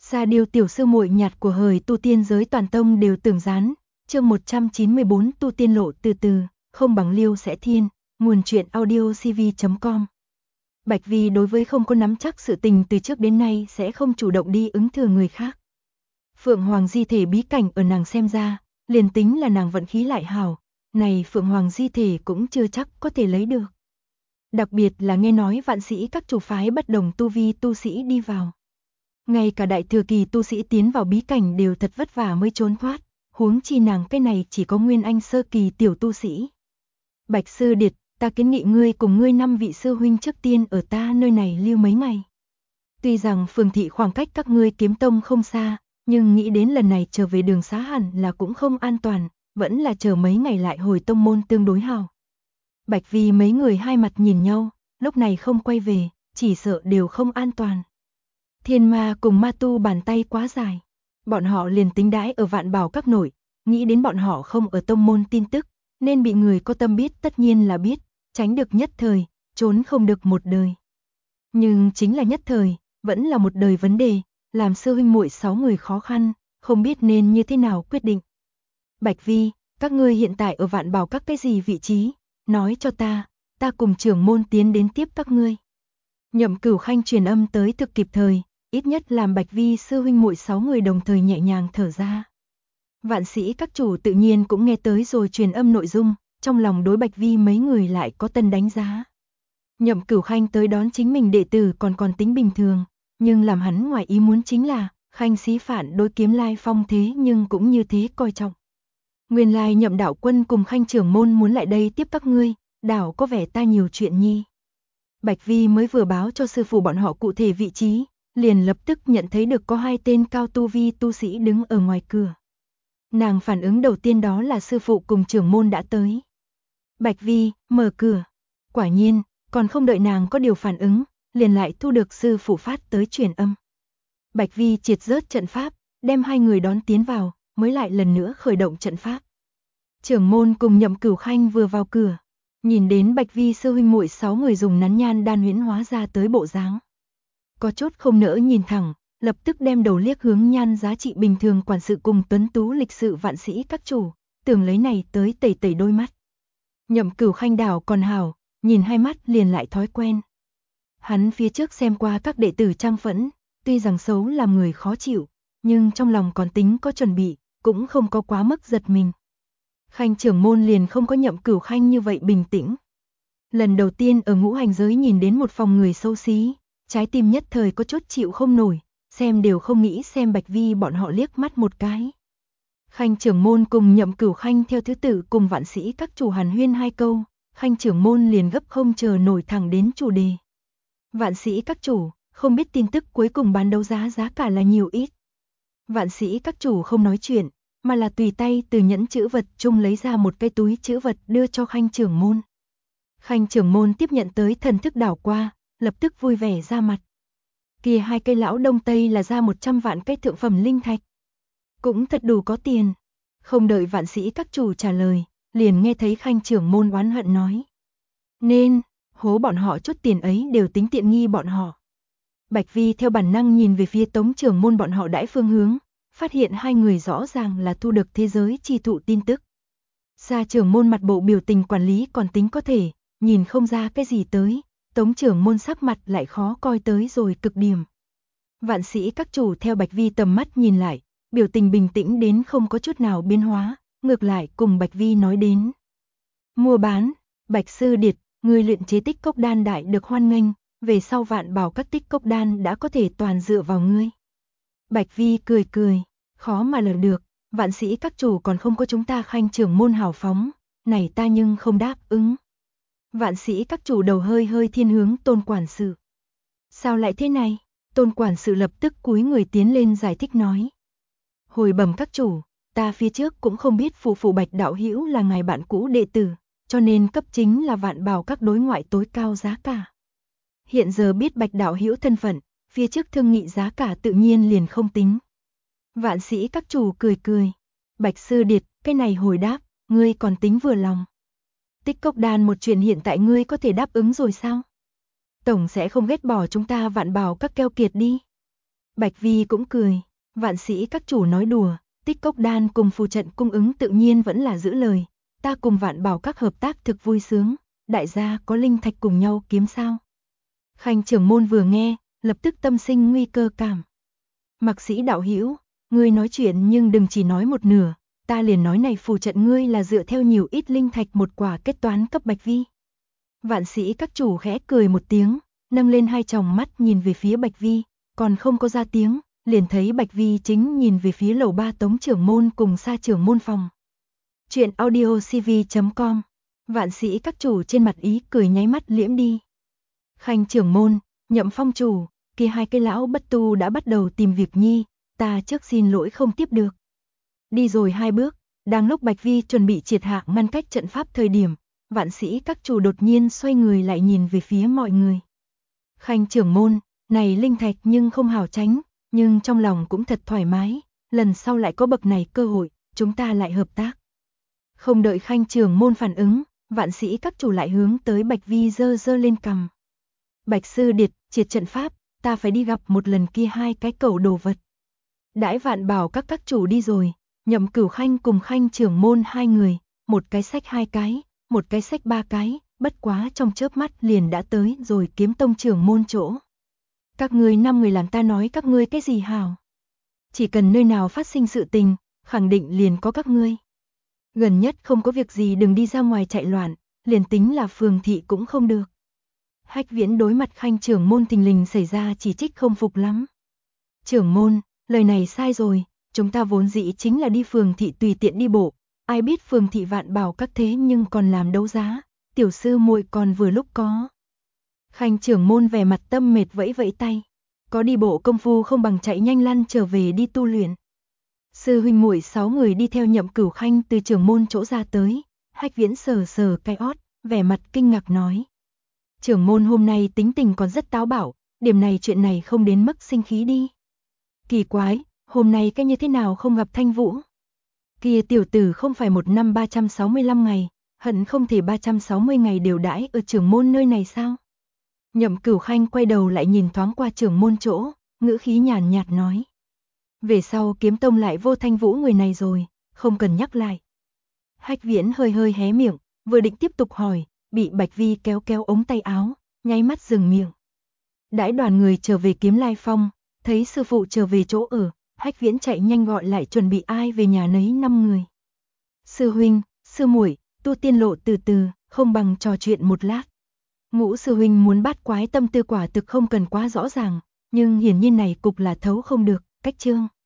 Sa Điêu tiểu sư muội nhạt của hời tu tiên giới toàn tông đều tưởng gián, chương 194 tu tiên lộ từ từ, không bằng Liêu sẽ thiên, nguồn truyện audio cv.com. Bạch Vi đối với không có nắm chắc sự tình từ trước đến nay sẽ không chủ động đi ứng thừa người khác. Phượng Hoàng di thể bí cảnh ở nàng xem ra, liền tính là nàng vận khí lại hảo, này Phượng Hoàng di thể cũng chưa chắc có thể lấy được. Đặc biệt là nghe nói vạn sĩ các chủ phái bất đồng tu vi tu sĩ đi vào. Ngay cả đại thừa kỳ tu sĩ tiến vào bí cảnh đều thật vất vả mới trốn thoát, huống chi nàng cái này chỉ có nguyên anh sơ kỳ tiểu tu sĩ. Bạch sư điệt, ta kiến nghị ngươi cùng ngươi 5 vị sư huynh trước tiên ở ta nơi này lưu mấy ngày. Tuy rằng phường thị khoảng cách các ngươi kiếm tông không xa, nhưng nghĩ đến lần này trở về đường xá hẳn là cũng không an toàn, vẫn là chờ mấy ngày lại hồi tông môn tương đối hào. Bạch Vi mấy người hai mặt nhìn nhau, lúc này không quay về, chỉ sợ đều không an toàn. Thiên ma cùng ma tu bàn tay quá dài, bọn họ liền tính đãi ở Vạn Bảo các nội, nghĩ đến bọn họ không ở tông môn tin tức, nên bị người có tâm biết tất nhiên là biết, tránh được nhất thời, trốn không được một đời. Nhưng chính là nhất thời, vẫn là một đời vấn đề, làm sư huynh muội 6 người khó khăn, không biết nên như thế nào quyết định. Bạch Vi, các ngươi hiện tại ở Vạn Bảo các cái gì vị trí, nói cho ta cùng trưởng môn tiến đến tiếp các ngươi. Nhậm Cửu Khanh truyền âm tới thực kịp thời, ít nhất làm Bạch Vi sư huynh muội 6 người đồng thời nhẹ nhàng thở ra. Vạn sĩ các chủ tự nhiên cũng nghe tới rồi truyền âm nội dung, trong lòng đối Bạch Vi mấy người lại có tân đánh giá. Nhậm Cửu Khanh tới đón chính mình đệ tử còn tính bình thường, nhưng làm hắn ngoài ý muốn chính là, Khanh Xí Phản đối Kiếm Lai Phong thế nhưng cũng như thế coi trọng. Nguyên lai Nhậm đạo quân cùng Khanh trưởng môn muốn lại đây tiếp các ngươi, đảo có vẻ ta nhiều chuyện nhi. Bạch Vi mới vừa báo cho sư phụ bọn họ cụ thể vị trí, liền lập tức nhận thấy được có 2 tên cao tu vi tu sĩ đứng ở ngoài cửa. Nàng phản ứng đầu tiên đó là sư phụ cùng trưởng môn đã tới. Bạch Vi, mở cửa. Quả nhiên, còn không đợi nàng có điều phản ứng, liền lại thu được sư phụ phát tới truyền âm. Bạch Vi triệt rớt trận pháp, đem 2 người đón tiến vào, mới lại lần nữa khởi động trận pháp. Trưởng môn cùng Nhậm Cửu Khanh vừa vào cửa, nhìn đến Bạch Vi sư huynh muội 6 người dùng nắn nhan đan huyễn hóa ra tới bộ dáng. Có chút không nỡ nhìn thẳng, lập tức đem đầu liếc hướng nhan giá trị bình thường quản sự cùng tuấn tú lịch sự vạn sĩ các chủ, tưởng lấy này tới tẩy tẩy đôi mắt. Nhậm Cửu Khanh đảo còn hảo, nhìn 2 mắt liền lại thói quen. Hắn phía trước xem qua các đệ tử trang phẫn, tuy rằng xấu làm người khó chịu, nhưng trong lòng còn tính có chuẩn bị, cũng không có quá mức giật mình. Khanh trưởng môn liền không có Nhậm Cửu Khanh như vậy bình tĩnh. Lần đầu tiên ở ngũ hành giới nhìn đến một phòng người xấu xí, trái tim nhất thời có chút chịu không nổi, xem đều không nghĩ xem Bạch Vi bọn họ liếc mắt một cái. Khanh trưởng môn cùng Nhậm Cửu Khanh theo thứ tự cùng vạn sĩ các chủ hàn huyên 2 câu, Khanh trưởng môn liền gấp không chờ nổi thẳng đến chủ đề. Vạn sĩ các chủ, không biết tin tức cuối cùng bán đấu giá cả là nhiều ít. Vạn sĩ các chủ không nói chuyện, mà là tùy tay từ nhẫn chữ vật chung lấy ra một cái túi chữ vật đưa cho Khanh trưởng môn. Khanh trưởng môn tiếp nhận tới thần thức đảo qua, lập tức vui vẻ ra mặt. Kia 2 cây lão đông tây là ra 100 vạn cây thượng phẩm linh thạch. Cũng thật đủ có tiền. Không đợi vạn sĩ các chủ trả lời, liền nghe thấy Khanh trưởng môn oán hận nói. Nên, hố bọn họ chút tiền ấy đều tính tiện nghi bọn họ. Bạch Vi theo bản năng nhìn về phía Tống trưởng môn bọn họ đãi phương hướng, phát hiện 2 người rõ ràng là thu được thế giới chi thụ tin tức. Sa trưởng môn mặt bộ biểu tình quản lý còn tính có thể, nhìn không ra cái gì tới, Tống trưởng môn sắc mặt lại khó coi tới rồi cực điểm. Vạn sĩ các chủ theo Bạch Vi tầm mắt nhìn lại, biểu tình bình tĩnh đến không có chút nào biến hóa, ngược lại cùng Bạch Vi nói đến. Mua bán, Bạch sư điệt, người luyện chế tích cốc đan đại được hoan nghênh, về sau Vạn Bảo các tích cốc đan đã có thể toàn dựa vào ngươi. Bạch Vi cười cười, khó mà lờ được, vạn sĩ các chủ còn không có chúng ta Khanh trưởng môn hào phóng, này ta nhưng không đáp ứng. Vạn sĩ các chủ đầu hơi thiên hướng Tôn quản sự. Sao lại thế này? Tôn quản sự lập tức cúi người tiến lên giải thích nói. Hồi bẩm các chủ, ta phía trước cũng không biết phụ Bạch đạo hữu là ngài bạn cũ đệ tử, cho nên cấp chính là Vạn Bảo các đối ngoại tối cao giá cả. Hiện giờ biết Bạch đạo hữu thân phận, phía trước thương nghị giá cả tự nhiên liền không tính. Vạn sĩ các chủ cười cười. Bạch sư điệt, cái này hồi đáp, ngươi còn tính vừa lòng. Tích cốc đan một chuyện hiện tại ngươi có thể đáp ứng rồi sao? Tổng sẽ không ghét bỏ chúng ta Vạn Bảo các keo kiệt đi. Bạch Vi cũng cười, Vạn Sĩ các chủ nói đùa, Tích Cốc Đan cùng phù trận cung ứng tự nhiên vẫn là giữ lời, ta cùng Vạn Bảo các hợp tác thực vui sướng, đại gia có linh thạch cùng nhau kiếm sao? Khanh trưởng môn vừa nghe, lập tức tâm sinh nguy cơ cảm. Mạc Sĩ đạo hữu, ngươi nói chuyện nhưng đừng chỉ nói một nửa, ta liền nói này phù trận ngươi là dựa theo nhiều ít linh thạch một quả kết toán cấp Bạch Vi. Vạn Sĩ các chủ khẽ cười một tiếng, nâng lên hai tròng mắt nhìn về phía Bạch Vi, còn không có ra tiếng, liền thấy Bạch Vi chính nhìn về phía lầu 3 Tống trưởng môn cùng Sa trưởng môn phòng. Chuyện audiocv.com. Vạn Sĩ các chủ trên mặt ý cười nháy mắt liễm đi. Khanh trưởng môn, Nhậm Phong chủ, kia hai cái lão bất tu đã bắt đầu tìm việc nhi, ta trước xin lỗi không tiếp được. Đi rồi hai bước, đang lúc Bạch Vi chuẩn bị triệt hạ ngăn cách trận pháp thời điểm, Vạn Sĩ các chủ đột nhiên xoay người lại nhìn về phía mọi người. Khanh trưởng môn, này linh thạch nhưng không hảo tránh, nhưng trong lòng cũng thật thoải mái, lần sau lại có bậc này cơ hội, chúng ta lại hợp tác. Không đợi Khanh trưởng môn phản ứng, Vạn Sĩ các chủ lại hướng tới Bạch Vi giơ lên cằm. Bạch sư điệt, triệt trận pháp, ta phải đi gặp một lần kia hai cái cẩu đồ vật. Đãi Vạn Bảo các chủ đi rồi, Nhậm Cửu Khanh cùng Khanh trưởng môn hai người, một cái xách hai cái, một cái xách ba cái, bất quá trong chớp mắt liền đã tới rồi Kiếm Tông trưởng môn chỗ. Các ngươi 5 người làm ta nói các ngươi cái gì hảo? Chỉ cần nơi nào phát sinh sự tình, khẳng định liền có các ngươi. Gần nhất không có việc gì đừng đi ra ngoài chạy loạn, liền tính là phường thị cũng không được. Hách Viễn đối mặt Khanh trưởng môn thình lình xảy ra chỉ trích không phục lắm. Trưởng môn, lời này sai rồi, chúng ta vốn dĩ chính là đi phường thị tùy tiện đi bộ, ai biết phường thị Vạn Bảo các thế nhưng còn làm đấu giá, tiểu sư muội còn vừa lúc có. Khanh trưởng môn vẻ mặt tâm mệt vẫy vẫy tay, có đi bộ công phu không bằng chạy nhanh lăn trở về đi tu luyện. Sư huynh muội 6 người đi theo Nhậm Cửu Khanh từ trưởng môn chỗ ra tới, Hách Viễn sờ cái ót, vẻ mặt kinh ngạc nói. Trưởng môn hôm nay tính tình còn rất táo bạo, điểm này chuyện này không đến mức sinh khí đi. Kỳ quái, hôm nay cái như thế nào không gặp Thanh Vũ? Kia tiểu tử không phải một năm 365 ngày, hận không thể 360 ngày đều đãi ở trưởng môn nơi này sao? Nhậm Cửu Khanh quay đầu lại nhìn thoáng qua trưởng môn chỗ, ngữ khí nhàn nhạt nói. Về sau Kiếm Tông lại vô Thanh Vũ người này rồi, không cần nhắc lại. Hách Viễn hơi hé miệng, vừa định tiếp tục hỏi, bị Bạch Vi kéo ống tay áo, nháy mắt dừng miệng. Đãi đoàn người trở về Kiếm Lai Phong, thấy sư phụ trở về chỗ ở, Hách Viễn chạy nhanh gọi lại chuẩn bị ai về nhà nấy 5 người. Sư huynh, sư muội, tu tiên lộ từ từ, không bằng trò chuyện một lát. Ngũ sư huynh muốn bắt quái tâm tư quả thực không cần quá rõ ràng, nhưng hiển nhiên này cục là thấu không được, cách chương.